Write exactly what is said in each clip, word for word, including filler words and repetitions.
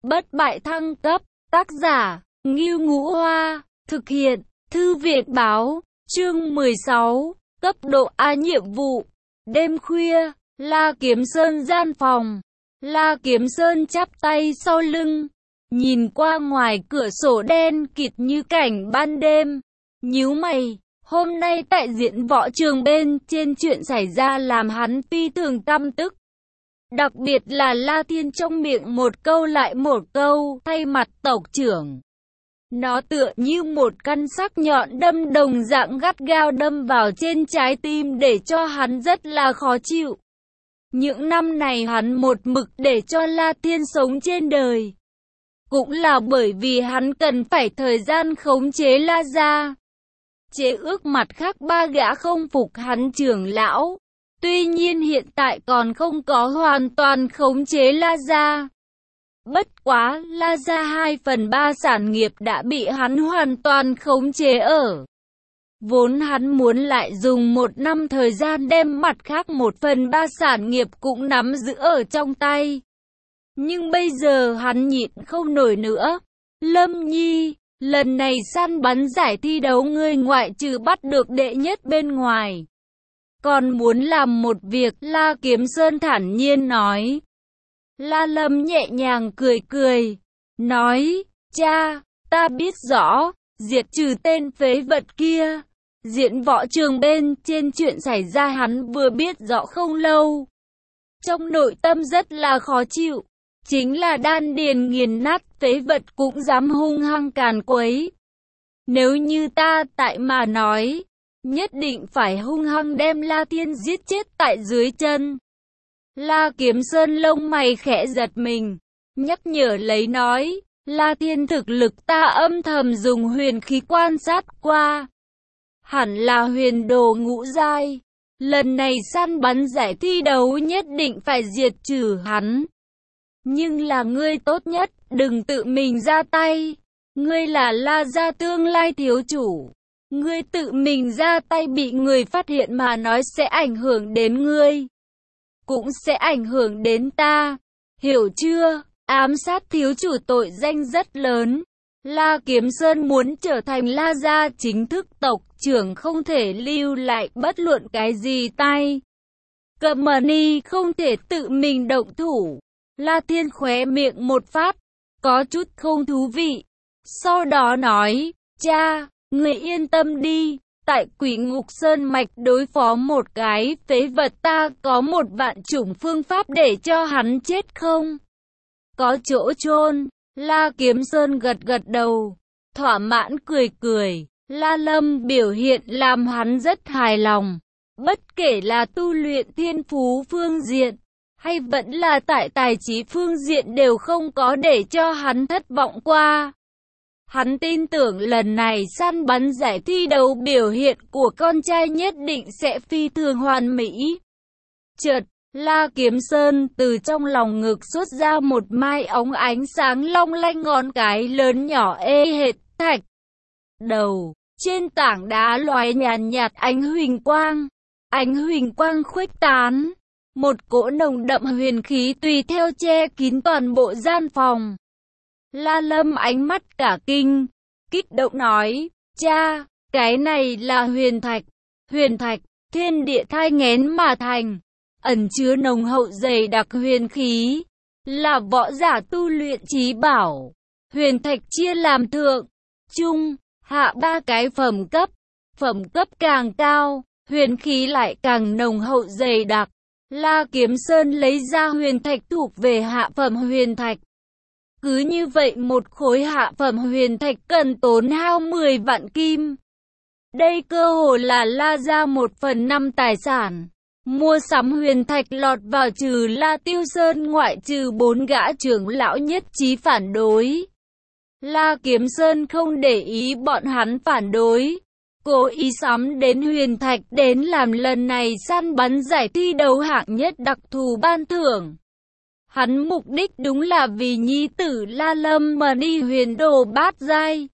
bất bại thăng cấp, tác giả, Ngưu Ngũ Hoa, thực hiện, Thư viện Báo, chương mười sáu, cấp độ A nhiệm vụ. Đêm khuya, La Kiếm Sơn gian phòng. La Kiếm Sơn chắp tay sau lưng, nhìn qua ngoài cửa sổ đen kịt như cảnh ban đêm, nhíu mày. Hôm nay tại diễn võ trường bên trên chuyện xảy ra làm hắn phi thường căm tức. Đặc biệt là La Thiên trong miệng một câu lại một câu thay mặt tộc trưởng. Nó tựa như một căn sắc nhọn đâm đồng dạng gắt gao đâm vào trên trái tim để cho hắn rất là khó chịu. Những năm này hắn một mực để cho La Thiên sống trên đời. Cũng là bởi vì hắn cần phải thời gian khống chế La gia. Chế ước mặt khác ba gã không phục hắn trưởng lão. Tuy nhiên hiện tại còn không có hoàn toàn khống chế La gia. Bất quá, La gia hai phần ba sản nghiệp đã bị hắn hoàn toàn khống chế ở. Vốn hắn muốn lại dùng một năm thời gian đem mặt khác một phần ba sản nghiệp cũng nắm giữ ở trong tay. Nhưng bây giờ hắn nhịn không nổi nữa. Lâm Nhi, lần này săn bắn giải thi đấu ngươi ngoại trừ bắt được đệ nhất bên ngoài, còn muốn làm một việc, La Kiếm Sơn thản nhiên nói. La Lâm nhẹ nhàng cười cười, nói, cha, ta biết rõ, diệt trừ tên phế vật kia. Diễn võ trường bên trên chuyện xảy ra hắn vừa biết rõ không lâu. Trong nội tâm rất là khó chịu, chính là đan điền nghiền nát phế vật cũng dám hung hăng càn quấy. Nếu như ta tại mà nói, nhất định phải hung hăng đem La Thiên giết chết tại dưới chân. La Kiếm Sơn lông mày khẽ giật mình, nhắc nhở lấy nói, La Thiên thực lực ta âm thầm dùng huyền khí quan sát qua. Hẳn là huyền đồ ngũ giai. Lần này săn bắn giải thi đấu nhất định phải diệt trừ hắn. Nhưng là ngươi tốt nhất, đừng tự mình ra tay. Ngươi là La gia tương lai thiếu chủ. Ngươi tự mình ra tay bị người phát hiện mà nói sẽ ảnh hưởng đến ngươi. Cũng sẽ ảnh hưởng đến ta. Hiểu chưa? Ám sát thiếu chủ tội danh rất lớn. La Kiếm Sơn muốn trở thành La gia chính thức tộc trưởng không thể lưu lại bất luận cái gì tay. Cẩm Ni không thể tự mình động thủ. La Thiên khóe miệng một phát, có chút không thú vị. Sau đó nói, cha, người yên tâm đi, tại Quỷ Ngục Sơn Mạch đối phó một cái phế vật ta có một vạn chủng phương pháp để cho hắn chết không có chỗ chôn. La Kiếm Sơn gật gật đầu, thỏa mãn cười cười. La Lâm biểu hiện làm hắn rất hài lòng. Bất kể là tu luyện thiên phú phương diện, hay vẫn là tại tài trí phương diện đều không có để cho hắn thất vọng qua. Hắn tin tưởng lần này săn bắn giải thi đấu biểu hiện của con trai nhất định sẽ phi thường hoàn mỹ. Chợt, La Kiếm Sơn từ trong lòng ngực xuất ra một mai óng ánh sáng long lanh ngón cái lớn nhỏ ê hệt thạch đầu. Trên tảng đá lóe nhàn nhạt ánh huỳnh quang. Ánh huỳnh quang khuếch tán. Một cỗ nồng đậm huyền khí tùy theo che kín toàn bộ gian phòng. La Lâm ánh mắt cả kinh, kích động nói, cha, cái này là huyền thạch. Huyền thạch, thiên địa thai nghén mà thành, ẩn chứa nồng hậu dày đặc huyền khí, là võ giả tu luyện chí bảo. Huyền thạch chia làm thượng, trung, hạ ba cái phẩm cấp. Phẩm cấp càng cao, huyền khí lại càng nồng hậu dày đặc. La Kiếm Sơn lấy ra huyền thạch thuộc về hạ phẩm huyền thạch. Cứ như vậy một khối hạ phẩm huyền thạch cần tốn hao mười vạn kim. Đây cơ hồ là La gia một phần năm tài sản. Mua sắm huyền thạch lọt vào trừ La Tiêu Sơn ngoại trừ bốn gã trưởng lão nhất trí phản đối. La Kiếm Sơn không để ý bọn hắn phản đối, cố ý sắm đến huyền thạch đến làm lần này săn bắn giải thi đấu hạng nhất đặc thù ban thưởng. Hắn mục đích đúng là vì nhi tử La Lâm mà đi huyền đồ bát giai.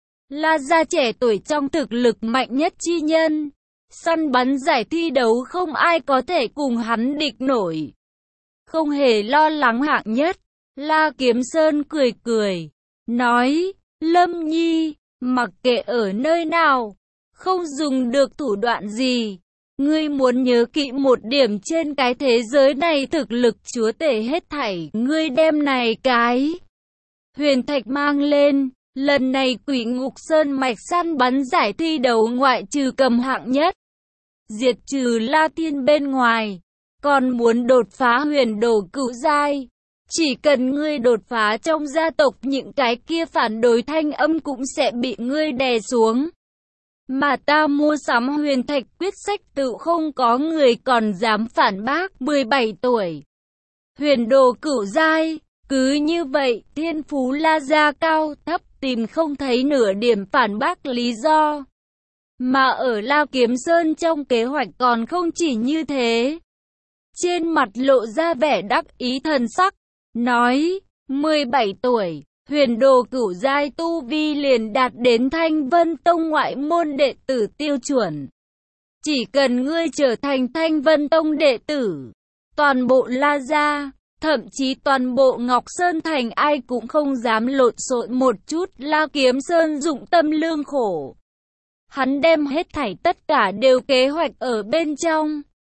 La gia trẻ tuổi trong thực lực mạnh nhất chi nhân. Săn bắn giải thi đấu không ai có thể cùng hắn địch nổi. Không hề lo lắng hạng nhất, La Kiếm Sơn cười cười, nói, Lâm Nhi, mặc kệ ở nơi nào, không dùng được thủ đoạn gì. Ngươi muốn nhớ kỹ một điểm, trên cái thế giới này thực lực chúa tể hết thảy, ngươi đem này cái huyền thạch mang lên. Lần này Quỷ Ngục Sơn mạch săn bắn giải thi đấu ngoại trừ cầm hạng nhất, diệt trừ La Thiên bên ngoài, còn muốn đột phá huyền đồ cửu giai. Chỉ cần ngươi đột phá trong gia tộc, những cái kia phản đối thanh âm cũng sẽ bị ngươi đè xuống. Mà ta mua sắm huyền thạch quyết sách tự không có người còn dám phản bác. mười bảy tuổi, huyền đồ cửu giai, cứ như vậy, thiên phú La gia cao thấp tìm không thấy nửa điểm phản bác lý do. Mà ở La Kiếm Sơn trong kế hoạch còn không chỉ như thế. Trên mặt lộ ra vẻ đắc ý thần sắc, nói, mười bảy tuổi, huyền đồ cửu giai tu vi liền đạt đến Thanh Vân Tông ngoại môn đệ tử tiêu chuẩn. Chỉ cần ngươi trở thành Thanh Vân Tông đệ tử, toàn bộ La gia, thậm chí toàn bộ Ngọc Sơn Thành ai cũng không dám lộn xộn một chút. La Kiếm Sơn dụng tâm lương khổ. Hắn đem hết thảy tất cả đều kế hoạch ở bên trong.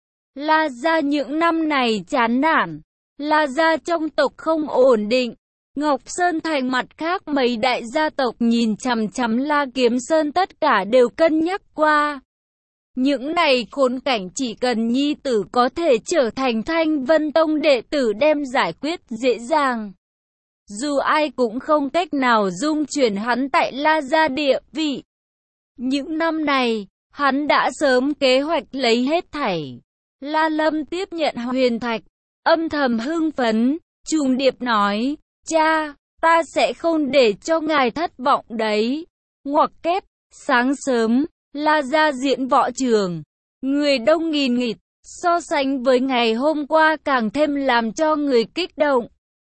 La gia những năm này chán nản. La gia trong tộc không ổn định. Ngọc Sơn Thành mặt khác mấy đại gia tộc nhìn chằm chằm La Kiếm Sơn tất cả đều cân nhắc qua. Những này khốn cảnh chỉ cần nhi tử có thể trở thành Thanh Vân Tông đệ tử đem giải quyết dễ dàng. Dù ai cũng không cách nào dung chuyển hắn tại La gia địa vị. Những năm này, hắn đã sớm kế hoạch lấy hết thảy. La Lâm tiếp nhận huyền thạch, âm thầm hưng phấn, trùng điệp nói, cha, ta sẽ không để cho ngài thất vọng đấy. Ngoặc kép, sáng sớm, La gia diễn võ trường, người đông nghìn nghịt, so sánh với ngày hôm qua càng thêm làm cho người kích động.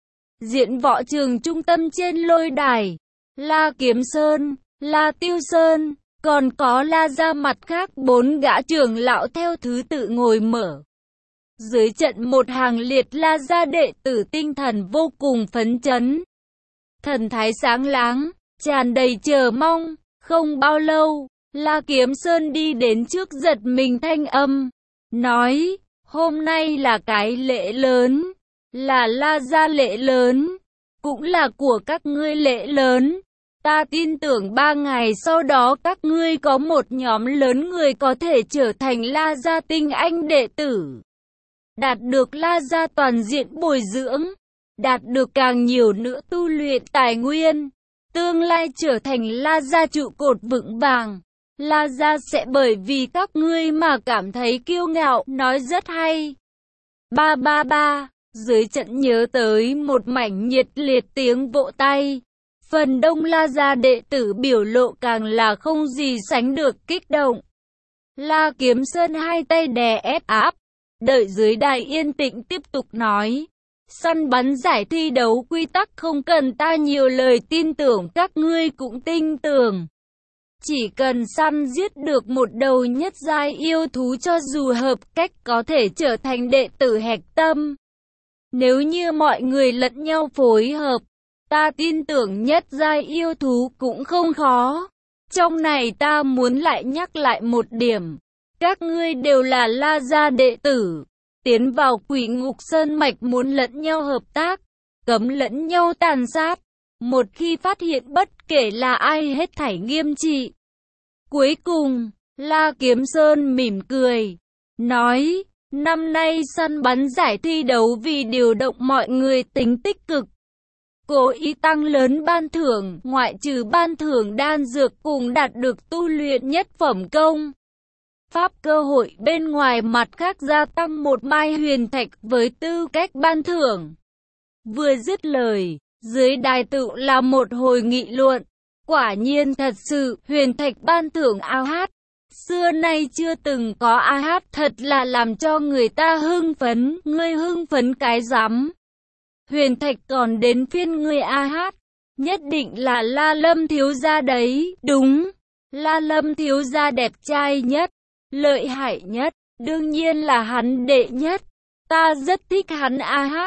Diễn võ trường trung tâm trên lôi đài, La Kiếm Sơn, La Tiêu Sơn, còn có La gia mặt khác bốn gã trưởng lão theo thứ tự ngồi mở. Dưới trận một hàng liệt La gia đệ tử tinh thần vô cùng phấn chấn. Thần thái sáng láng, tràn đầy chờ mong, không bao lâu, La Kiếm Sơn đi đến trước giật mình thanh âm, nói, hôm nay là cái lễ lớn, là La gia lễ lớn, cũng là của các ngươi lễ lớn. Ta tin tưởng ba ngày sau đó các ngươi có một nhóm lớn người có thể trở thành La gia tinh anh đệ tử. Đạt được La gia toàn diện bồi dưỡng, đạt được càng nhiều nữa tu luyện tài nguyên, tương lai trở thành La gia trụ cột vững vàng. La gia sẽ bởi vì các ngươi mà cảm thấy kiêu ngạo, nói rất hay. Ba ba ba, dưới trận nhớ tới một mảnh nhiệt liệt tiếng vỗ tay. Phần đông La gia đệ tử biểu lộ càng là không gì sánh được kích động. La Kiếm Sơn hai tay đè ép áp, đợi dưới đài yên tĩnh tiếp tục nói. Săn bắn giải thi đấu quy tắc không cần ta nhiều lời, tin tưởng các ngươi cũng tin tưởng. Chỉ cần săn giết được một đầu nhất giai yêu thú cho dù hợp cách có thể trở thành đệ tử hạch tâm. Nếu như mọi người lẫn nhau phối hợp, ta tin tưởng nhất giai yêu thú cũng không khó. Trong này ta muốn lại nhắc lại một điểm. Các ngươi đều là La gia đệ tử. Tiến vào Quỷ Ngục Sơn mạch muốn lẫn nhau hợp tác, cấm lẫn nhau tàn sát. Một khi phát hiện bất kể là ai hết thảy nghiêm trị. Cuối cùng, La Kiếm Sơn mỉm cười, nói, năm nay săn bắn giải thi đấu vì điều động mọi người tính tích cực. Cố ý tăng lớn ban thưởng, ngoại trừ ban thưởng đan dược cùng đạt được tu luyện nhất phẩm công pháp cơ hội bên ngoài, mặt khác gia tăng một mai huyền thạch với tư cách ban thưởng. Vừa dứt lời, dưới đài tự là một hồi nghị luận. Quả nhiên thật sự, huyền thạch ban thưởng a hát. Xưa nay chưa từng có a hát, thật là làm cho người ta hưng phấn. Ngươi hưng phấn cái rắm. Huyền thạch còn đến phiên ngươi a hát. Nhất định là La Lâm thiếu gia đấy. Đúng, La Lâm thiếu gia đẹp trai nhất, lợi hại nhất, đương nhiên là hắn đệ nhất. Ta rất thích hắn a hát.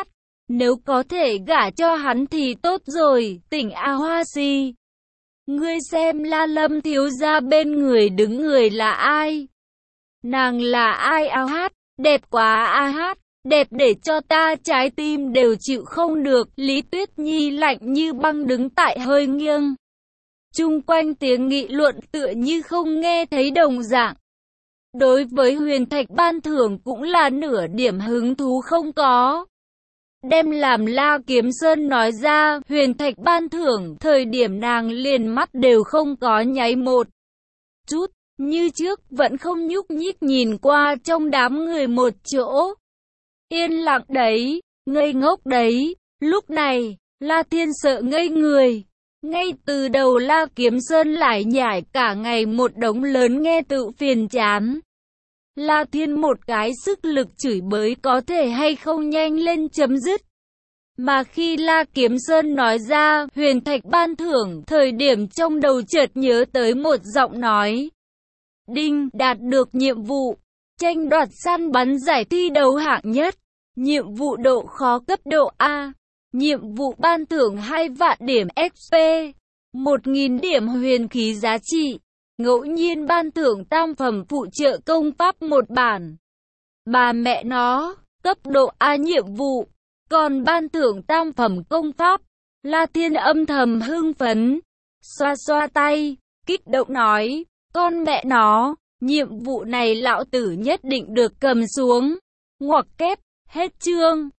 Nếu có thể gả cho hắn thì tốt rồi, tỉnh A Hoa Si. Ngươi xem La Lâm thiếu gia bên người đứng người là ai? Nàng là ai A Hát? Đẹp quá A Hát, đẹp để cho ta trái tim đều chịu không được. Lý Tuyết Nhi lạnh như băng đứng tại hơi nghiêng. Chung quanh tiếng nghị luận tựa như không nghe thấy đồng dạng. Đối với Huyền Thạch ban thưởng cũng là nửa điểm hứng thú không có. Đem làm La Kiếm Sơn nói ra, Huyền Thạch ban thưởng, thời điểm nàng liền mắt đều không có nháy một chút, như trước vẫn không nhúc nhích nhìn qua trong đám người một chỗ. Yên lặng đấy, ngây ngốc đấy. Lúc này, La Thiên sợ ngây người. Ngay từ đầu La Kiếm Sơn lại nhải cả ngày một đống lớn nghe tự phiền chán. La Thiên một cái sức lực chửi bới có thể hay không nhanh lên chấm dứt. Mà khi La Kiếm Sơn nói ra Huyền Thạch ban thưởng, thời điểm trong đầu chợt nhớ tới một giọng nói. Đinh, đạt được nhiệm vụ, tranh đoạt săn bắn giải thi đấu hạng nhất, nhiệm vụ độ khó cấp độ A, nhiệm vụ ban thưởng hai vạn điểm ích pê, một nghìn điểm huyền khí giá trị, ngẫu nhiên ban thưởng tam phẩm phụ trợ công pháp một bản. Bà mẹ nó, cấp độ A nhiệm vụ, còn ban thưởng tam phẩm công pháp. La Thiên âm thầm hưng phấn, xoa xoa tay, kích động nói, con mẹ nó, nhiệm vụ này lão tử nhất định được cầm xuống. Ngoặc kép, hết chương.